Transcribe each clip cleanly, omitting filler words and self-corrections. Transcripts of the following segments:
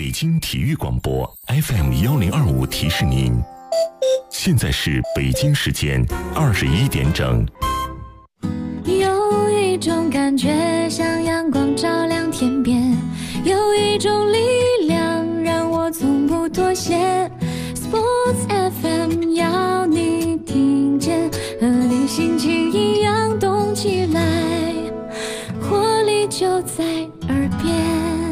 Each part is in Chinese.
北京体育广播 FM1025提示您，现在是北京时间21点整。 有一种感觉像阳光照亮天边，有一种力量让我从不妥协。 Sports FM 要你听见，和你心情一样动起来，活力就在耳边。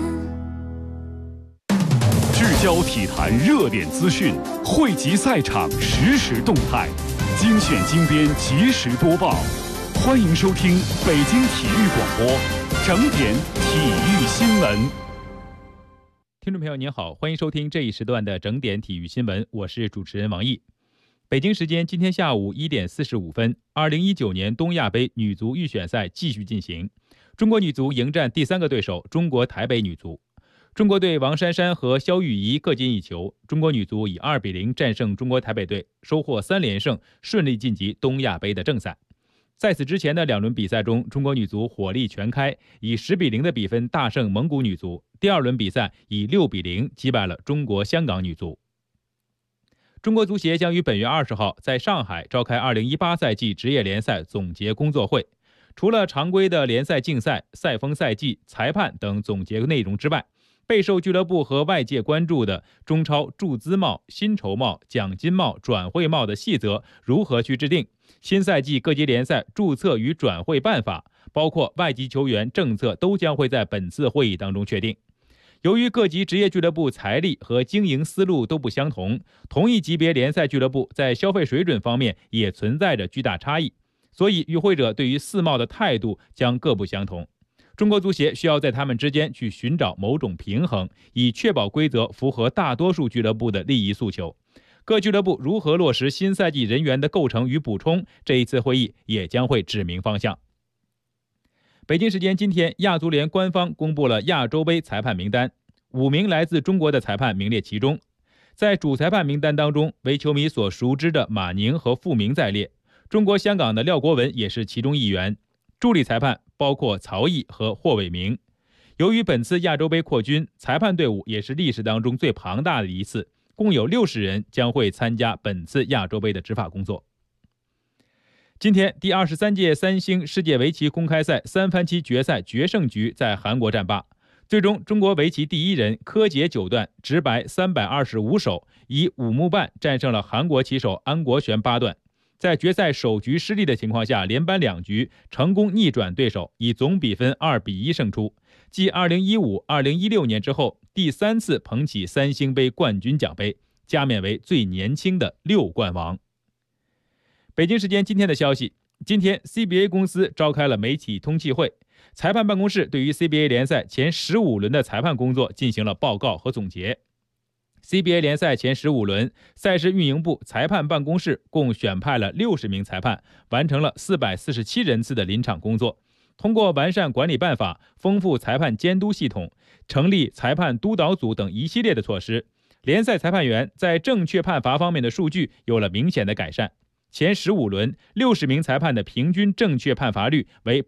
聚焦体坛热点资讯，汇集赛场实时动态，精选精编及时播报。欢迎收听北京体育广播整点体育新闻。 听众朋友您好，欢迎收听这一时段的整点体育新闻，我是主持人王毅。北京时间今天下午1点45分，2019年东亚杯女足预选赛继续进行，中国女足迎战第3个对手中国台北女足。中国队王珊珊和肖玉怡各进1球，中国女足以2-0战胜中国台北队，收获3连胜，顺利晋级东亚杯的正赛。在此之前的2轮比赛中，中国女足火力全开，以10-0的比分大胜蒙古女足。第2轮比赛以6-0击败了中国香港女足。中国足协将于本月20号在上海召开2018赛季职业联赛总结工作会。除了常规的联赛竞赛、赛风赛季、裁判等总结内容之外，备受俱乐部和外界关注的中超注资帽、薪酬帽、奖金帽、转会帽的细则如何去制定，新赛季各级联赛注册与转会办法，包括外籍球员政策都将会在本次会议当中确定。由于各级职业俱乐部财力和经营思路都不相同，同一级别联赛俱乐部在消费水准方面也存在着巨大差异，所以与会者对于四帽的态度将各不相同。中国足协需要在他们之间去寻找某种平衡，以确保规则符合大多数俱乐部的利益诉求。各俱乐部如何落实新赛季人员的构成与补充，这一次会议也将会指明方向。北京时间今天，亚足联官方公布了亚洲杯裁判名单，5名来自中国的裁判名列其中。在主裁判名单当中，为球迷所熟知的马宁和傅明在列，中国香港的廖国文也是其中一员。助理裁判包括曹毅和霍伟明。由于本次亚洲杯扩军，裁判队伍也是历史当中最庞大的一次，共有60人将会参加本次亚洲杯的执法工作。今天，第23届三星世界围棋公开赛3番棋决赛决胜局在韩国战罢，最终中国围棋第1人柯洁9段直白325手，以5目半战胜了韩国棋手安国璇8段。在决赛首局失利的情况下，连扳2局，成功逆转对手，以总比分2-1胜出，继2015、2016年之后第3次捧起三星杯冠军奖杯，加冕为最年轻的6冠王。北京时间今天的消息，今天 CBA 公司召开了媒体通气会，裁判办公室对于 CBA 联赛前15轮的裁判工作进行了报告和总结。CBA 联赛前15轮，赛事运营部裁判办公室共选派了60名裁判，完成了447人次的临场工作。通过完善管理办法、丰富裁判监督系统、成立裁判督导组等一系列的措施，联赛裁判员在正确判罚方面的数据有了明显的改善。前15轮60名裁判的平均正确判罚率为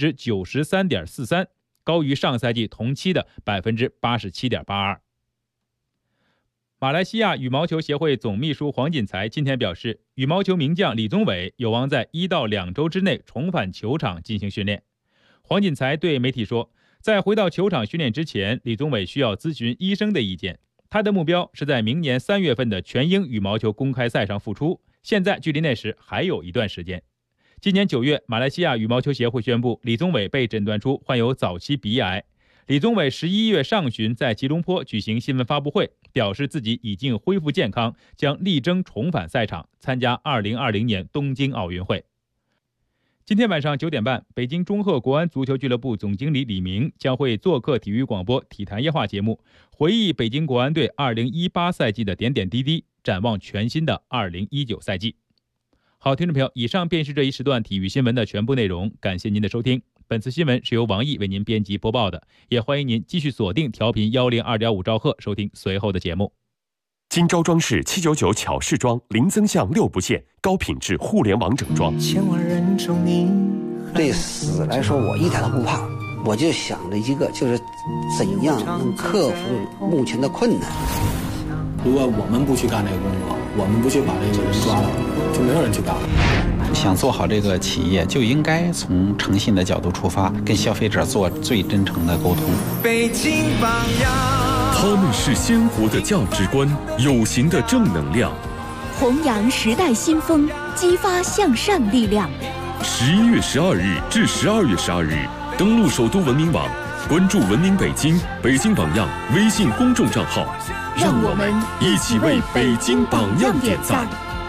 93.43%， 高于上赛季同期的 87.82%。马来西亚羽毛球协会总秘书黄锦才今天表示，羽毛球名将李宗伟有望在1到2周之内重返球场进行训练。黄锦才对媒体说，在回到球场训练之前，李宗伟需要咨询医生的意见。他的目标是在明年3月份的全英羽毛球公开赛上复出，现在距离那时还有一段时间。今年9月，马来西亚羽毛球协会宣布，李宗伟被诊断出患有早期鼻癌。李宗伟11月上旬在吉隆坡举行新闻发布会，表示自己已经恢复健康，将力争重返赛场，参加2020年东京奥运会。今天晚上9点半，北京中赫国安足球俱乐部总经理李明将会做客体育广播体坛夜话节目，回忆北京国安队2018赛季的点点滴滴，展望全新的2019赛季。好，听众朋友，以上便是这一时段体育新闻的全部内容，感谢您的收听。本次新闻是由王毅为您编辑播报的，也欢迎您继续锁定调频102.5兆赫收听随后的节目。 金招装饰799巧饰装，零增项6不限，高品质互联网整装。 千万人中你，对死来说我一点都不怕， 我就想着一个，就是怎样能克服目前的困难。 如果我们不去干这个工作，我们不去把这个人抓到，就没有人去干了。 想做好这个企业，就应该从诚信的角度出发，跟消费者做最真诚的沟通。 北京榜样， 他们是鲜活的价值观，有形的正能量， 弘扬时代新风，激发向上力量。 11月12日至12月12日，登录首都文明网，关注文明北京、北京榜样微信公众账号， 让我们一起为北京榜样点赞。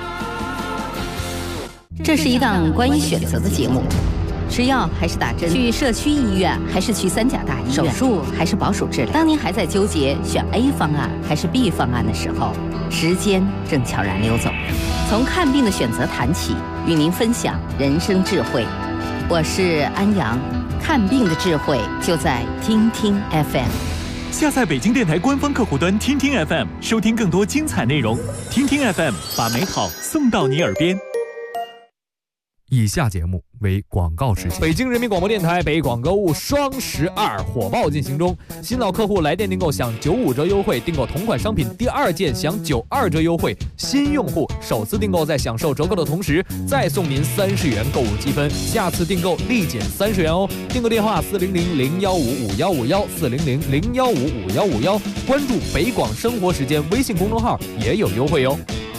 这是一档关于选择的节目，吃药还是打针，去社区医院还是去三甲大医院，手术还是保守治疗。当您还在纠结选 A 方案还是 B 方案的时候，时间正悄然溜走。从看病的选择谈起，与您分享人生智慧。我是安阳，看病的智慧就在听听 FM。 下载北京电台官方客户端听听 FM， 收听更多精彩内容。听听 FM， 把美好送到你耳边。 以下节目为广告时间。 北京人民广播电台北广购物双12火爆进行中，新老客户来电订购享95折优惠，订购同款商品第2件享92折优惠，新用户首次订购在享受折扣的同时再送您30元购物积分，下次订购立减30元哦。订购电话400-015-5151，400-015-5151，关注北广生活时间微信公众号也有优惠哦。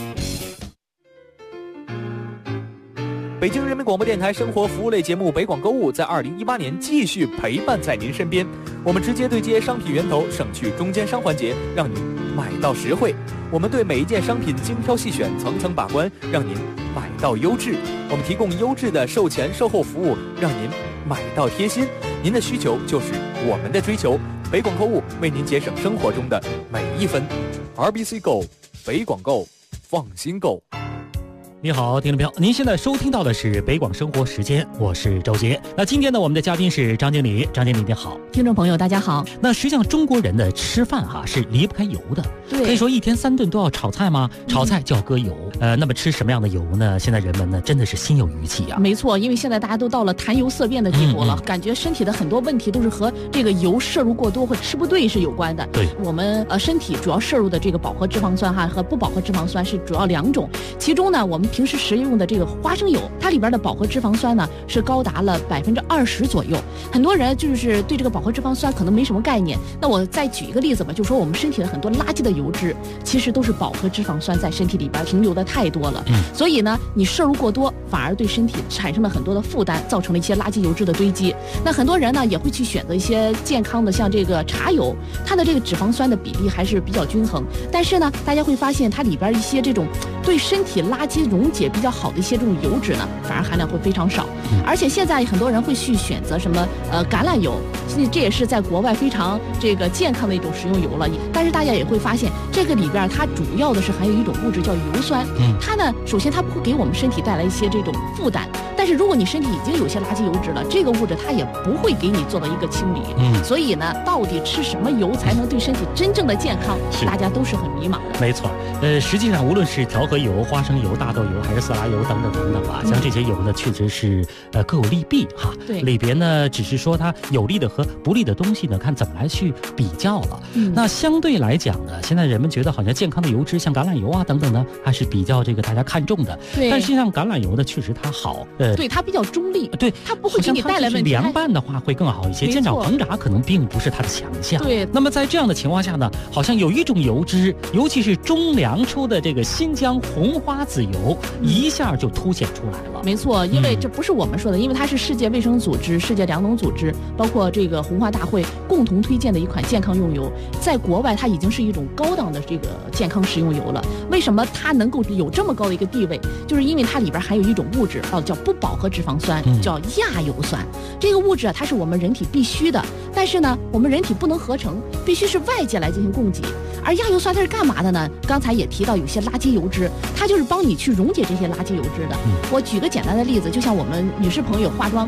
北京人民广播电台生活服务类节目《北广购物》在2018年继续陪伴在您身边。我们直接对接商品源头，省去中间商环节，让您买到实惠。我们对每一件商品精挑细选，层层把关，让您买到优质。我们提供优质的售前售后服务，让您买到贴心。您的需求就是我们的追求。北广购物为您节省生活中的每一分。RBC Go， 北广购，放心购。 你好，听众朋友，您现在收听到的是北广生活时间，我是周杰。那今天呢，我们的嘉宾是张经理，张经理你好。 听众朋友大家好。 那实际上中国人的吃饭是离不开油的， 对， 可以说1天3顿都要炒菜吗？炒菜就要搁油。那么吃什么样的油呢？现在人们呢真的是心有余悸啊。 没错，因为现在大家都到了谈油色变的地步了，感觉身体的很多问题都是和这个油摄入过多或吃不对是有关的。 对， 我们身体主要摄入的这个饱和脂肪酸和不饱和脂肪酸是主要2种，其中呢我们平时食用的这个花生油，它里边的饱和脂肪酸呢是高达了20%左右。很多人就是对这个饱和脂肪酸可能没什么概念。那我再举一个例子吧，就说我们身体的很多垃圾的油脂，其实都是饱和脂肪酸在身体里边停留的太多了。所以呢，你摄入过多，反而对身体产生了很多的负担，造成了一些垃圾油脂的堆积。那很多人呢也会去选择一些健康的，像这个茶油，它的这个脂肪酸的比例还是比较均衡。但是呢，大家会发现它里边一些这种对身体垃圾溶解比较好的一些这种油脂呢，反而含量会非常少。而且现在很多人会去选择什么橄榄油，这也是在国外非常这个健康的一种食用油了。但是大家也会发现，这个里边它主要的是含有一种物质叫油酸。它呢，首先它不会给我们身体带来一些这种负担，但是如果你身体已经有些垃圾油脂了，这个物质它也不会给你做到一个清理。所以呢，到底吃什么油才能对身体真正的健康，大家都是很迷茫的。 没错，实际上无论是调和油、花生油、大豆油还是色拉油等等等等啊，像这些油呢，确实是各有利弊哈。 对， 里边呢只是说它有利的和不利的东西呢，看怎么来去比较了。那相对来讲呢，现在人们觉得好像健康的油脂，像橄榄油啊等等呢，还是比较这个大家看重的。 对， 但实际上橄榄油呢，确实它好。 对，它比较中立。 对， 它不会给你带来问题。 凉拌的话会更好一些，煎炒烹炸可能并不是它的强项。 对。 那么在这样的情况下呢，好像有一种油脂，尤其是中粮出的这个新疆红花籽油，一下就凸显出来了。 没错，因为这不是我们说的，因为它是世界卫生组织、世界粮农组织，包括这个红花大会共同推荐的一款健康用油，在国外它已经是一种高档的这个健康食用油了。为什么它能够有这么高的一个地位？就是因为它里边含有一种物质叫不饱和脂肪酸，叫亚油酸。这个物质它是我们人体必须的，但是呢，我们人体不能合成，必须是外界来进行供给。而亚油酸它是干嘛的呢？刚才也提到有些垃圾油脂，它就是帮你去溶解这些垃圾油脂的。我举个简单的例子，就像我们女士朋友化妆，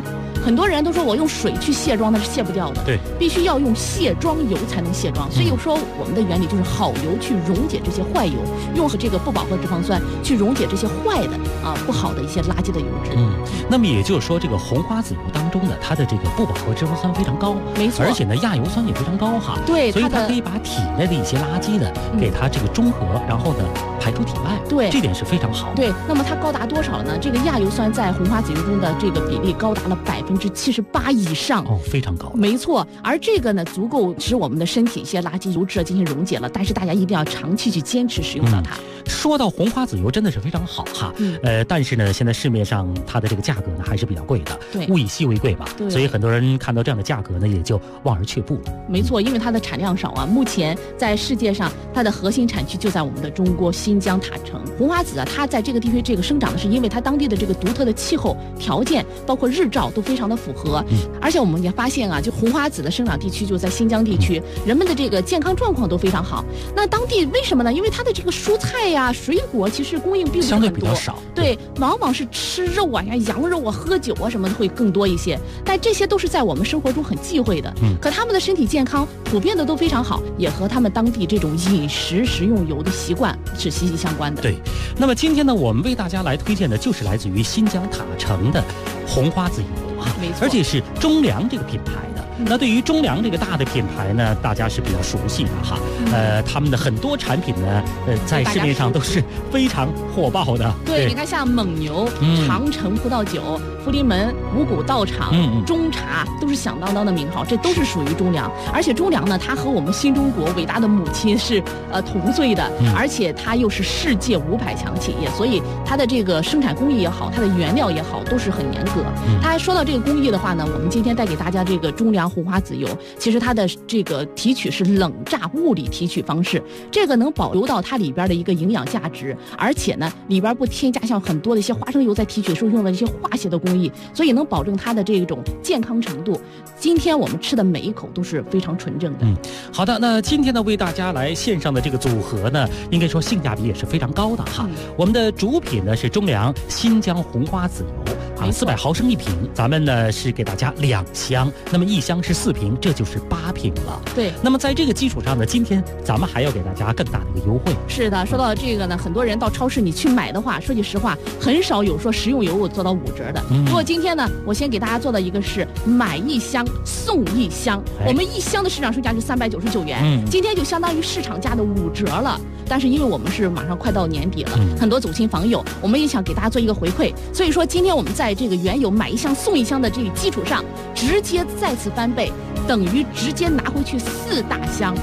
很多人都说我用水去卸妆，那是卸不掉的， 对， 必须要用卸妆油才能卸妆。所以说我们的原理就是好油去溶解这些坏油，用这个不饱和脂肪酸去溶解这些坏的不好的一些垃圾的油脂。 那么也就是说，这个红花籽油当中呢，它的这个不饱和脂肪酸非常高， 没错， 而且呢亚油酸也非常高哈。 对， 所以它可以把体内的一些垃圾呢给它这个中和，然后呢排出体外。 对， 这点是非常好的。 对，那么它高达多少呢？这个亚油酸在红花籽油中的这个比例高达了78%以上， 非常高。 没错，而这个呢足够使我们的身体一些垃圾油脂进行溶解了，但是大家一定要长期去坚持使用到它。 说到红花籽油真的是非常好哈，但是呢现在市面上它的这个价格呢还是比较贵的， 对， 物以稀为贵吧，所以很多人看到这样的价格呢也就望而却步了。 没错，因为它的产量少啊，目前在世界上它的核心产区就在我们的中国新疆塔城。红花籽它在这个地区这个生长的是因为它当地的这个独特的气候条件，包括日照都非常的符合，而且我们也发现就红花籽的生长地区就在新疆地区，人们的这个健康状况都非常好。那当地为什么呢？因为它的这个蔬菜呀、水果其实供应并不是很多， 相对比较少， 对，往往是吃肉啊、羊肉啊、喝酒啊什么的会更多一些，但这些都是在我们生活中很忌讳的。可他们的身体健康普遍的都非常好，也和他们当地这种饮食食用油的习惯是息息相关的。 对，那么今天呢，我们为大家来推荐的就是来自于新疆塔城的红花籽油啊， 没错， 而且是中粮这个品牌的。那对于中粮这个大的品牌呢，大家是比较熟悉的哈。他们的很多产品呢，在市面上都是非常火爆的。 对，你看像蒙牛、长城葡萄酒、福临门、五谷道场、中茶，都是响当当的名号，这都是属于中粮。而且中粮呢，它和我们新中国伟大的母亲是同岁的，而且它又是世界500强企业，所以它的这个生产工艺也好，它的原料也好，都是很严格。它还说到这个工艺的话呢，我们今天带给大家这个中粮红花籽油，其实它的这个提取是冷榨物理提取方式，这个能保留到它里边的一个营养价值，而且呢里边不添加像很多的一些花生油在提取时候用的一些化学的工艺，所以能保证它的这种健康程度。今天我们吃的每一口都是非常纯正的。 好的，那今天呢为大家来献上的这个组合呢，应该说性价比也是非常高的哈。我们的主品呢是中粮新疆红花籽油。400毫升1瓶，咱们呢是给大家2箱，那么1箱是4瓶，这就是8瓶了。 对， 那么在这个基础上呢，今天咱们还要给大家更大的一个优惠。 是的，说到这个呢，很多人到超市你去买的话，说句实话，很少有说食用油我做到5折的。不过今天呢，我先给大家做的一个是买1箱送1箱，我们1箱的市场售价是399元，今天就相当于市场价的5折了。但是因为我们是马上快到年底了，很多走亲访友，我们也想给大家做一个回馈，所以说今天我们在这个原有买1箱送1箱的这个基础上，直接再次翻倍，等于直接拿回去4大箱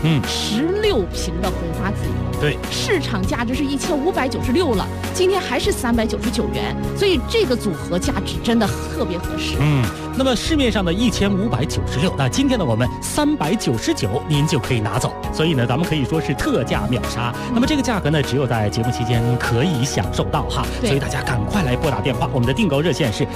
，16瓶的红花籽油。 对， 市场价值是1596了，今天还是399元，所以这个组合价值真的特别合适。 那么市面上的1596，那今天呢我们399您就可以拿走，所以呢咱们可以说是特价秒杀。那么这个价格呢只有在节目期间可以享受到哈，所以大家赶快来拨打电话，我们的订购热线是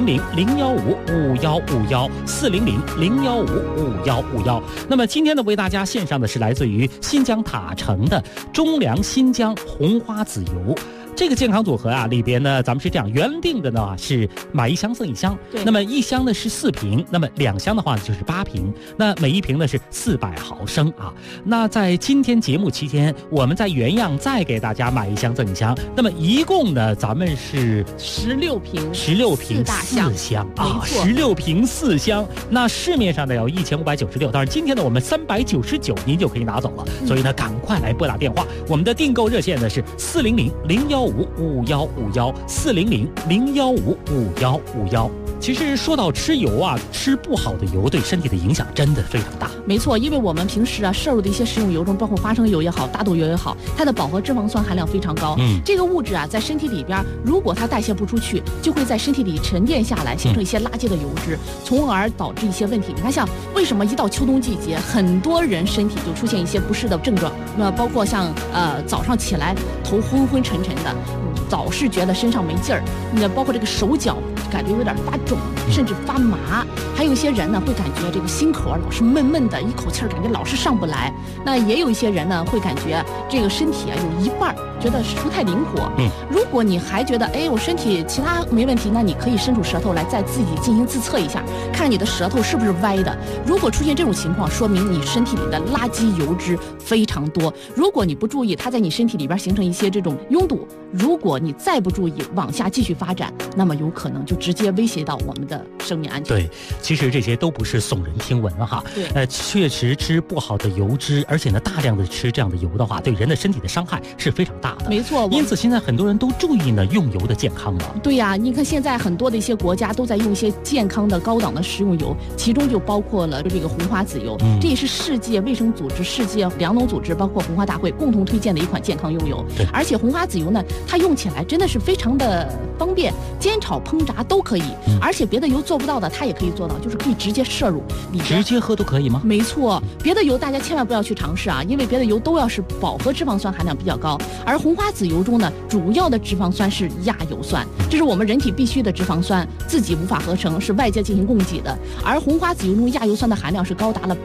400-015-5151，400-015-5151。那么今天呢为大家献上的是来自于新疆塔城的中粮新疆红花籽油。这个健康组合啊，里边呢，咱们是这样原定的呢，是买1箱送1箱。 对。 那么1箱呢是4瓶，那么2箱的话就是8瓶，那每1瓶呢是400毫升啊。那在今天节目期间，我们在原样再给大家买1箱赠1箱，那么一共呢，咱们是 16瓶 4箱啊，16瓶4箱。那市面上呢有1596，但是今天呢我们399您就可以拿走了，所以呢赶快来拨打电话，我们的订购热线呢是400-015-5151，400-015-5151。其实说到吃油啊，吃不好的油对身体的影响真的非常大。 没错，因为我们平时摄入的一些食用油中，包括花生油也好，大豆油也好，它的饱和脂肪酸含量非常高。这个物质啊，在身体里边，如果它代谢不出去，就会在身体里沉淀下来，形成一些垃圾的油脂，从而导致一些问题。你看，像为什么一到秋冬季节，很多人身体就出现一些不适的症状？那包括像早上起来头昏昏沉沉的。老是觉得身上没劲儿，包括这个手脚感觉有点发肿，甚至发麻。还有一些人呢会感觉这个心口老是闷闷的，一口气感觉老是上不来。那也有一些人呢会感觉这个身体有一半觉得不太灵活。如果你还觉得我身体其他没问题，那你可以伸出舌头来再自己进行自测一下，看你的舌头是不是歪的。如果出现这种情况，说明你身体里的垃圾油脂非常多。如果你不注意，它在你身体里边形成一些这种拥堵，如果你再不注意往下继续发展，那么有可能就直接威胁到我们的生命安全。 对，其实这些都不是耸人听闻了哈。 对， 确实吃不好的油脂，而且呢大量的吃这样的油的话，对人的身体的伤害是非常大的。 没错， 因此现在很多人都注意呢用油的健康了。 对呀，你看现在很多的一些国家都在用一些健康的高档的食用油，其中就包括了这个红花籽油。这也是世界卫生组织、世界粮农组织包括红花大会共同推荐的一款健康用油。 对， 而且红花籽油呢，它用起来真的是非常的方便，煎炒烹炸都可以。而且别的油做不到的，它也可以做到，就是可以直接摄入里边。 直接喝都可以吗？ 没错，别的油大家千万不要去尝试啊，因为别的油都要是饱和脂肪酸含量比较高，而红花籽油中呢，主要的脂肪酸是亚油酸，这是我们人体必须的脂肪酸，自己无法合成，是外界进行供给的。而红花籽油中亚油酸的含量是高达了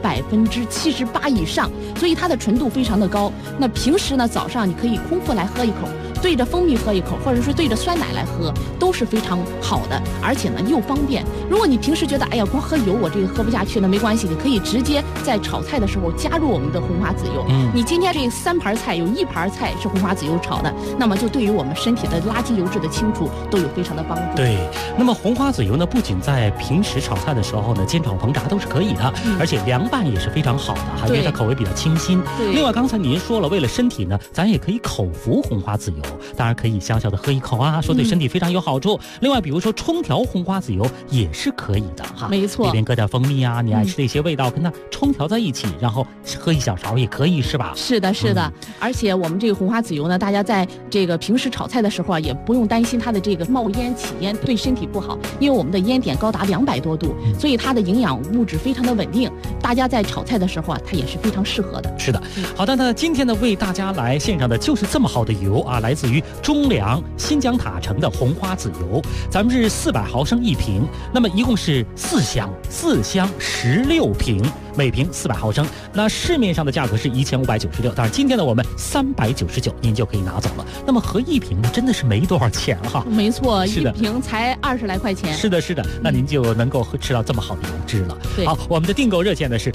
78%以上，所以它的纯度非常的高。那平时呢，早上你可以空腹来喝一口，对着蜂蜜喝一口，或者是对着酸奶来喝，都是非常好的，而且呢又方便。如果你平时觉得光喝油我这个喝不下去呢，没关系，你可以直接在炒菜的时候加入我们的红花籽油。你今天这3盘菜有1盘菜是红花籽油炒的，那么就对于我们身体的垃圾油脂的清除都有非常的帮助。 对，那么红花籽油呢，不仅在平时炒菜的时候呢，煎炒烹炸都是可以的，而且凉拌也是非常好的哈，因为它口味比较清新。另外刚才您说了，为了身体呢，咱也可以口服红花籽油，当然可以小小的喝一口啊，说对身体非常有好处。另外比如说冲调红花籽油也是可以的哈， 没错， 里边搁点蜂蜜啊，你爱吃的一些味道跟它冲调在一起，然后喝1小勺也可以，是吧？ 是的，是的。而且我们这个红花籽油呢，大家在这个平时炒菜的时候啊，也不用担心它的这个冒烟起烟对身体不好，因为我们的烟点高达200多度，所以它的营养物质非常的稳定，大家在炒菜的时候啊，它也是非常适合的。 是的，好的，那今天呢为大家来献上的就是这么好的油啊，来自于中粮新疆塔城的红花籽油，咱们是400毫升1瓶，那么一共是4箱16瓶，每瓶400毫升，那市面上的价格是1596，但是今天呢我们399您就可以拿走了。那么合1瓶呢真的是没多少钱哈。 没错，1瓶才20来块钱。 是的，那您就能够吃到这么好的油脂了。好，我们的订购热线呢是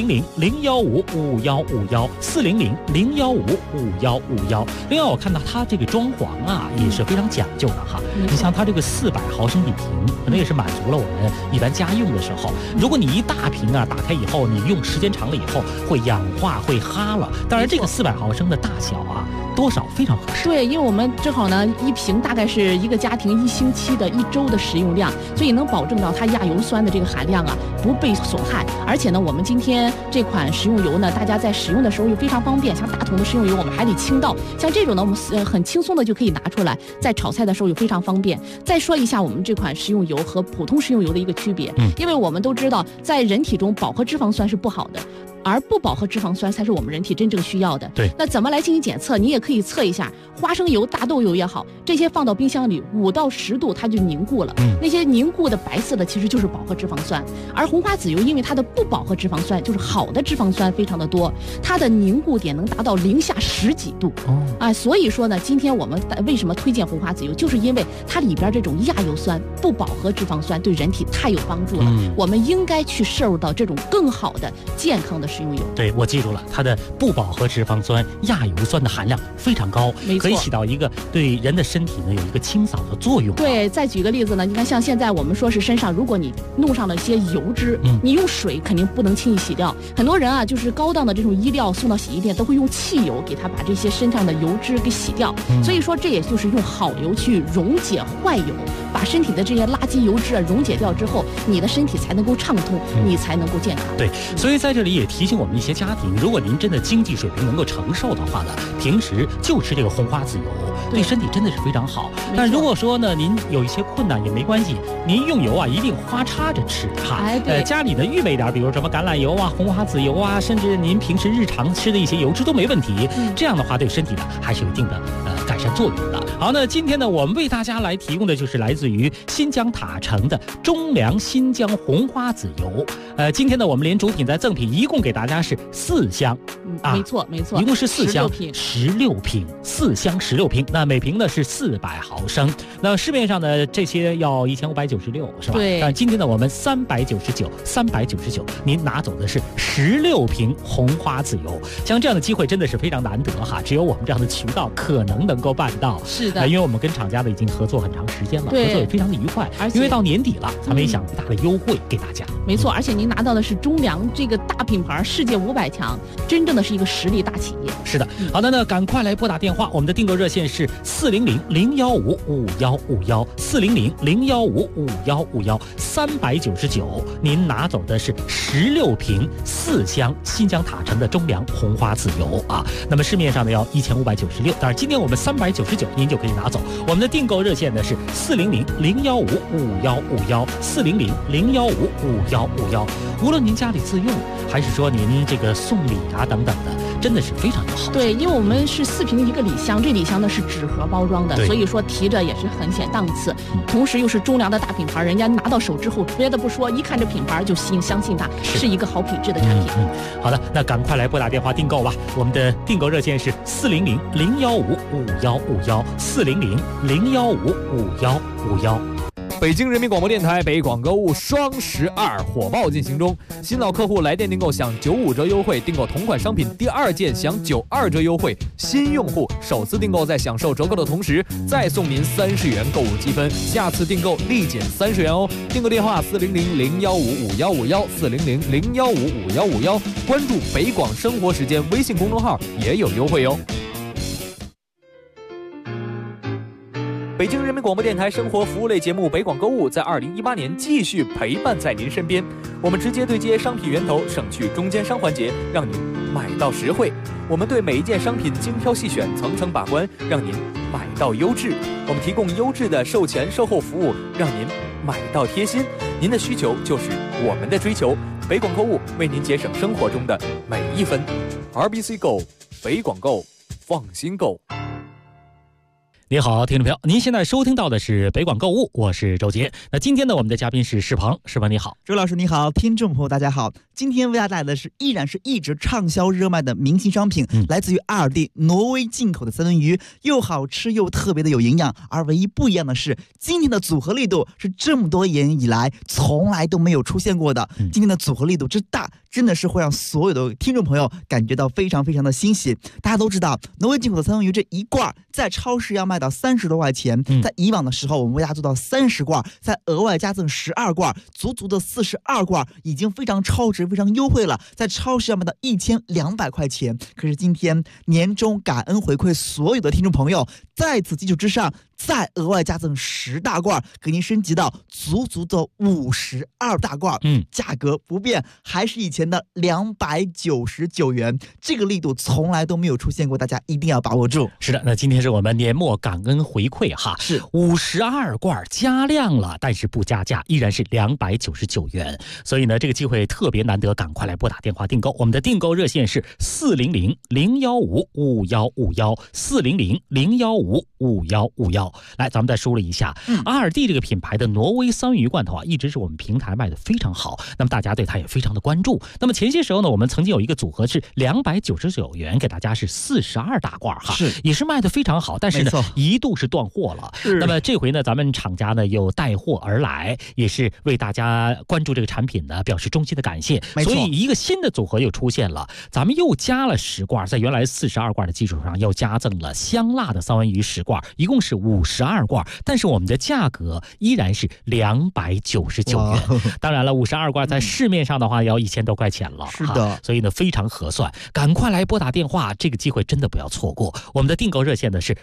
400-015-5151，400-015-5151。另外我看到它这个装潢啊也是非常讲究的哈。你像它这个400毫升1瓶，可能也是满足了我们一般家用的时候。如果你一大瓶啊打开以后，你用时间长了以后会氧化会哈了。当然这个400毫升的大小啊多少非常合适。 对，因为我们正好呢1瓶大概是一个家庭1星期的1周的食用量，所以能保证到它亚油酸的这个含量啊不被损害。而且呢我们今天这款食用油呢，大家在使用的时候又非常方便，像大桶的食用油我们还得清倒，像这种呢我们很轻松的就可以拿出来，在炒菜的时候又非常方便。再说一下我们这款食用油和普通食用油的一个区别，因为我们都知道在人体中饱和脂肪酸是不好的，而不饱和脂肪酸才是我们人体真正需要的。 对， 那怎么来进行检测？你也可以测一下花生油、大豆油也好，这些放到冰箱里5到10度它就凝固了，那些凝固的白色的其实就是饱和脂肪酸。而红花籽油因为它的不饱和脂肪酸就是好的脂肪酸非常的多，它的凝固点能达到零下10几度。所以说呢，今天我们为什么推荐红花籽油，就是因为它里边这种亚油酸、不饱和脂肪酸对人体太有帮助了。我们应该去摄入到这种更好的健康的食用油。 对，我记住了，它的不饱和脂肪酸、亚油酸的含量非常高，可以起到一个对人的身体呢有一个清扫的作用。 对，再举个例子呢，你看像现在我们说是身上如果你弄上了一些油脂，你用水肯定不能轻易洗掉。很多人啊，就是高档的这种衣料送到洗衣店都会用汽油给它把这些身上的油脂给洗掉。所以说这也就是用好油去溶解坏油，把身体的这些垃圾油脂溶解掉之后，你的身体才能够畅通，你才能够健康。 对，所以在这里也提提醒我们一些家庭，如果您真的经济水平能够承受的话呢，平时就吃这个红花籽油，对身体真的是非常好。但如果说呢，您有一些困难也没关系，您用油啊一定花插着吃哈。家里呢预备一点，比如什么橄榄油啊、红花籽油啊，甚至您平时日常吃的一些油脂都没问题。这样的话对身体呢还是有一定的改善作用的。好，那今天呢，我们为大家来提供的就是来自于新疆塔城的中粮新疆红花籽油。今天呢，我们连主品再赠品，一共给大家是4箱。 没错， 一共是4箱，16瓶，4箱16瓶。那每瓶呢是400毫升。那市面上呢这些要1596，是吧？ 对。 但今天呢我们399，您拿走的是16瓶红花籽油。像这样的机会真的是非常难得哈，只有我们这样的渠道可能够办到。 是的， 因为我们跟厂家呢已经合作很长时间了，合作也非常的愉快。 而且因为到年底了，咱们也想大的优惠给大家。 没错，而且您拿到的是中粮这个大品牌，世界500强，真正的是一个实力大企业。 是的，好的呢，赶快来拨打电话，我们的订购热线是400-015-5151，400-015-5151，399，您拿走的是16瓶4箱新疆塔城的中粮红花籽油啊。那么市面上呢要1596，但是今天我们399，您就可以拿走。我们的订购热线呢是400-015-5151，400-015-5151。无论您家里自用，还是说您这个送礼啊等等的，真的是非常的好。 对，因为我们是4瓶一个礼箱，这礼箱呢是纸盒包装的，所以说提着也是很显档次。同时又是中粮的大品牌，人家拿到手之后，别的不说，一看这品牌就相信它是一个好品质的产品。 好的，那赶快来拨打电话订购吧。我们的订购热线是400-015-5151，400-015-5151。 北京人民广播电台北广购物双12火爆进行中，新老客户来电订购享95折优惠，订购同款商品第2件享92折优惠，新用户首次订购在享受折扣的同时再送您30元购物积分，下次订购立减30元哦。订购电话400-015-5151，400-015-5151，关注北广生活时间微信公众号也有优惠哟。北京人民广播电台生活服务类节目北广购物在2018年继续陪伴在您身边，我们直接对接商品源头，省去中间商环节，让您买到实惠。我们对每一件商品精挑细选，层层把关，让您买到优质。我们提供优质的售前售后服务，让您买到贴心。您的需求就是我们的追求，北广购物为您节省生活中的每一分。RBC Go， 北广购，放心购。 你好，听众朋友，您现在收听到的是北广购物，我是周杰。那今天呢，我们的嘉宾是世鹏，世鹏你好。 周老师你好，听众朋友大家好。今天为大家带来的依然是一直畅销热卖的明星商品，来自于阿尔蒂挪威进口的三文鱼，又好吃又特别的有营养。而唯一不一样的是，今天的组合力度是这么多年以来从来都没有出现过的。今天的组合力度之大，真的是会让所有的听众朋友感觉到非常非常的欣喜。大家都知道，挪威进口的三文鱼这一罐在超市要卖到30多块钱，在以往的时候我们为大家做到30罐，再额外加赠12罐，足足的42罐，已经非常超值非常优惠了，在超市要卖到1200块钱。可是今天年终感恩回馈所有的听众朋友，在此基础之上再额外加赠10大罐，给您升级到足足的52大罐，价格不变，还是以前的299元，这个力度从来都没有出现过，大家一定要把握住。 是的，那今天是我们年末感恩回馈哈，是52罐加量了，但是不加价，依然是299元，所以呢，这个机会特别难得，赶快来拨打电话订购。我们的订购热线是400-015-5151，400-015-5151。来，咱们再梳理一下，阿尔蒂这个品牌的挪威三文鱼罐头啊，一直是我们平台卖的非常好，那么大家对它也非常的关注。那么前些时候呢，我们曾经有一个组合是299元，给大家是42大罐哈，也是卖的非常好，但是呢一度是断货了。那么这回呢，咱们厂家呢又带货而来，也是为大家关注这个产品呢表示衷心的感谢。所以一个新的组合又出现了，咱们又加了10罐，在原来42罐的基础上又加赠了香辣的三文鱼10罐，一共是 52罐，但是我们的价格依然是299元。当然了，52罐在市面上的话要1000多块钱了， 是的， 所以呢非常合算，赶快来拨打电话，这个机会真的不要错过。我们的订购热线呢是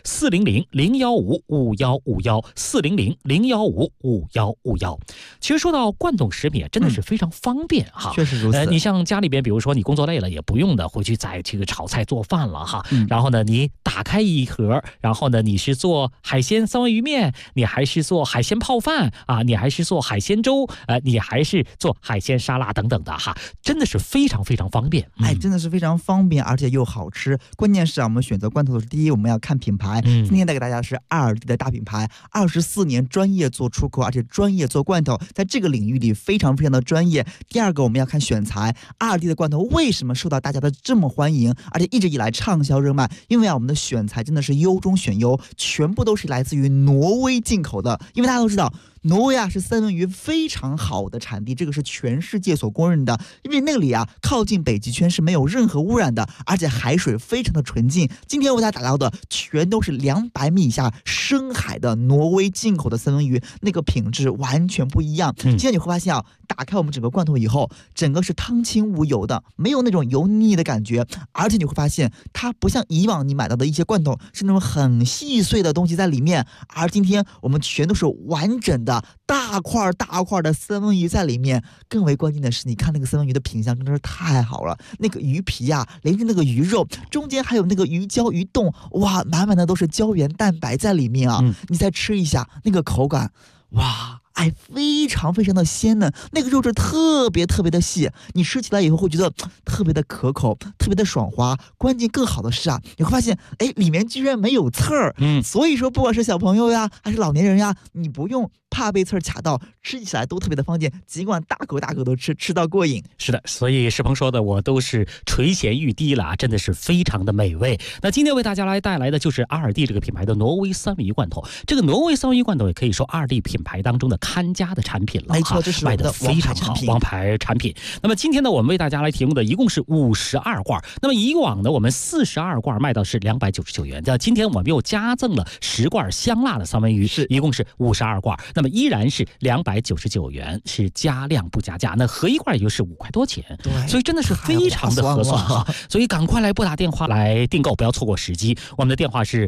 400-015-5151，400-015-5151。其实说到罐头食品真的是非常方便哈， 确实如此。 你像家里边，比如说你工作累了，也不用的回去再这个炒菜做饭了哈。然后呢，你打开一盒，然后呢，你是做海鲜三文鱼面，你还是做海鲜泡饭啊，你还是做海鲜粥，你还是做海鲜沙拉等等的哈，真的是非常非常方便。 真的是非常方便，而且又好吃。关键是我们选择罐头的第一，我们要看品牌。今天带给大家的是阿尔蒂的大品牌，24年专业做出口，而且专业做罐头，在这个领域里非常非常的专业。第二个，我们要看选材。阿尔蒂的罐头为什么受到大家的这么欢迎，而且一直以来畅销热卖？因为我们的选材真的是优中选优，全部都是来自于挪威进口的。因为大家都知道，挪威是三文鱼非常好的产地，这个是全世界所公认的。因为那里靠近北极圈是没有任何污染的，而且海水非常的纯净。今天为大家打造的全都是200米以下深海的挪威进口的三文鱼，那个品质完全不一样。今天你会发现打开我们整个罐头以后，整个是汤清无油的，没有那种油腻的感觉，而且你会发现它不像以往你买到的一些罐头是那种很细碎的东西在里面，而今天我们全都是完整的大块大块的三文鱼在里面。更为关键的是，你看那个三文鱼的品相真的是太好了，那个鱼皮连着那个鱼肉，中间还有那个鱼胶鱼冻，哇，满满的都是胶原蛋白在里面你再吃一下那个口感，哇，非常非常的鲜嫩，那个肉质特别特别的细，你吃起来以后会觉得特别的可口，特别的爽滑。关键更好的是你会发现里面居然没有刺儿。所以说不管是小朋友还是老年人你不用怕被刺儿卡到，吃起来都特别的方便，尽管大口大口都吃到过瘾。 是的，所以世鹏说的我都是垂涎欲滴了，真的是非常的美味。那今天为大家来带来的就是阿尔蒂这个品牌的挪威三文鱼罐头。这个挪威三文鱼罐头也可以说阿尔蒂品牌当中的看家的产品了， 没错，这是卖的非常好，王牌产品。那么今天呢，我们为大家来提供的一共是52罐。那么以往呢，我们42罐卖到是299元，今天我们又加赠了10罐香辣的三文鱼，一共是52罐。那么依然是299元，是加量不加价，那合一罐也就是5块多钱，所以真的是非常的合算哈。所以赶快来拨打电话来订购，不要错过时机。我们的电话是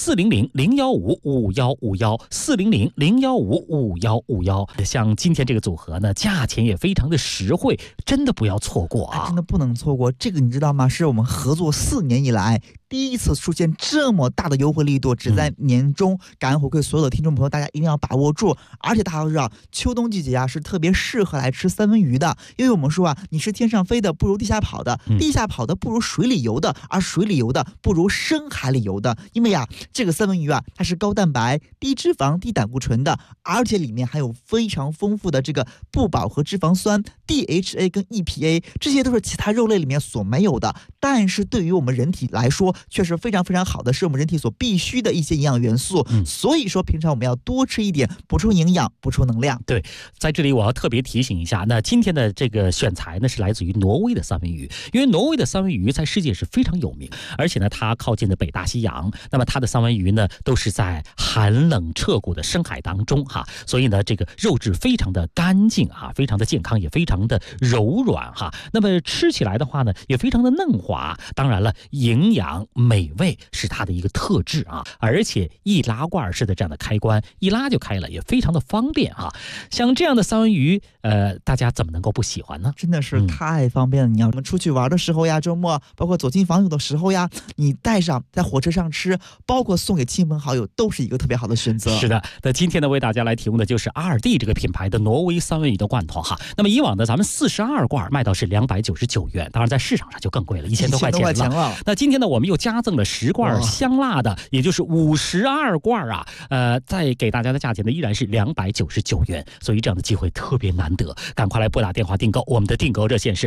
400-015-5151，400-015-5151。像今天这个组合呢，价钱也非常的实惠，真的不要错过真的不能错过。这个你知道吗？是我们合作4年以来第一次出现这么大的优惠力度，只在年中感恩回馈所有的听众朋友，大家一定要把握住。而且大家都知道，秋冬季节是特别适合来吃三文鱼的，因为我们说你是天上飞的不如地下跑的，地下跑的不如水里游的，而水里游的不如深海里游的。因为这个三文鱼它是高蛋白、低脂肪、低胆固醇的，而且里面还有非常丰富的这个不饱和脂肪酸 DHA 跟 EPA， 这些都是其他肉类里面所没有的，但是对于我们人体来说却是非常非常好的，是我们人体所必须的一些营养元素。所以说平常我们要多吃一点，补充营养，补充能量。 对，在这里我要特别提醒一下，那今天的这个选材呢是来自于挪威的三文鱼，因为挪威的三文鱼在世界是非常有名，而且呢它靠近的北大西洋，那么它的三文鱼呢都是在寒冷彻骨的深海当中所以呢这个肉质非常的干净非常的健康，也非常的柔软那么吃起来的话呢也非常的嫩滑。当然了，营养美味是它的一个特质而且易拉罐式的这样的开关，一拉就开了，也非常的方便像这样的三文鱼大家怎么能够不喜欢呢？ 真的是太方便了。你要我们出去玩的时候周末包括走进访友的时候你带上在火车上吃，包括送给亲朋好友，都是一个特别好的选择。 是的，那今天呢为大家来提供的就是阿尔蒂这个品牌的挪威三文鱼的罐头那么以往呢咱们42罐卖到是299元，当然在市场上就更贵了，1000多块钱了。那今天呢我们又加赠了10罐香辣的，也就是52罐再给大家的价钱呢依然是299元，所以这样的机会特别难得，赶快来拨打电话订购。我们的订购热线是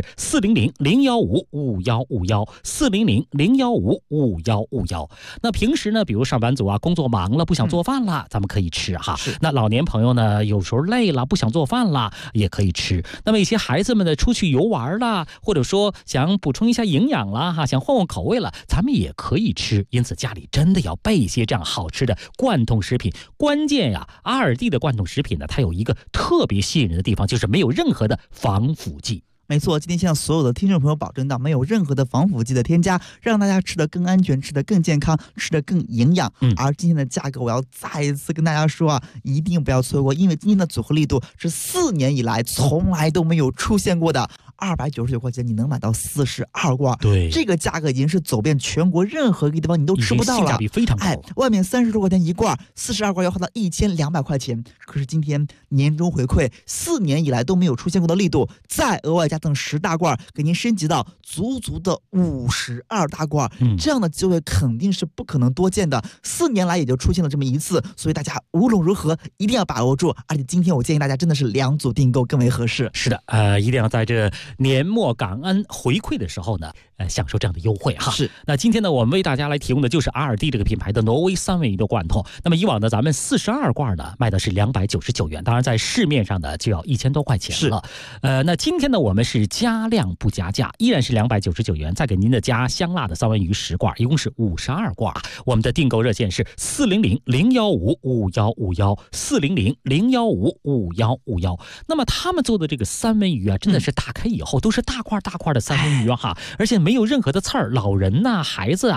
400-015-5151，400-015-5151。那平时呢比如上班族工作忙了不想做饭了，咱们可以吃那老年朋友呢有时候累了不想做饭了也可以吃。那么一些孩子们呢出去游玩了，或者说想补充一下营养了想换换口味了，咱们也可以吃，因此家里真的要备一些这样好吃的罐头食品。关键呀，阿尔蒂的罐头食品呢，它有一个特别吸引人的地方，就是没有任何的防腐剂。 没错，今天向所有的听众朋友保证到，没有任何的防腐剂的添加，让大家吃得更安全，吃得更健康，吃得更营养。而今天的价格，我要再一次跟大家说啊，一定不要错过，因为今天的组合力度是4年以来从来都没有出现过的。299块钱你能买到42罐， 对， 这个价格已经是走遍全国任何一个地方你都吃不到了， 性价比非常高。 外面30多块钱一罐，42罐要花到1200块钱。可是今天年终回馈4年以来都没有出现过的力度，再额外加赠10大罐，给您升级到足足的52大罐。这样的机会肯定是不可能多见的，4年来也就出现了这么一次，所以大家无论如何一定要把握住。而且今天我建议大家真的是2组订购更为合适。 是的，一定要在这年末感恩回馈的时候呢，享受这样的优惠哈。 是。 那今天呢，我们为大家来提供的就是阿尔蒂这个品牌的挪威3文鱼的罐头。那么以往呢，咱们42罐呢卖的是299元，当然在市面上呢就要1000多块钱了。那今天呢，我们是加量不加价，依然是299元，再给您的加香辣的3文鱼10罐，一共是52罐。我们的订购热线是400-015-5151，400-015-5151。那么他们做的这个3文鱼啊，真的是打开以后都是大块大块的3文鱼哈，而且没有任何的刺儿，老人呐、孩子啊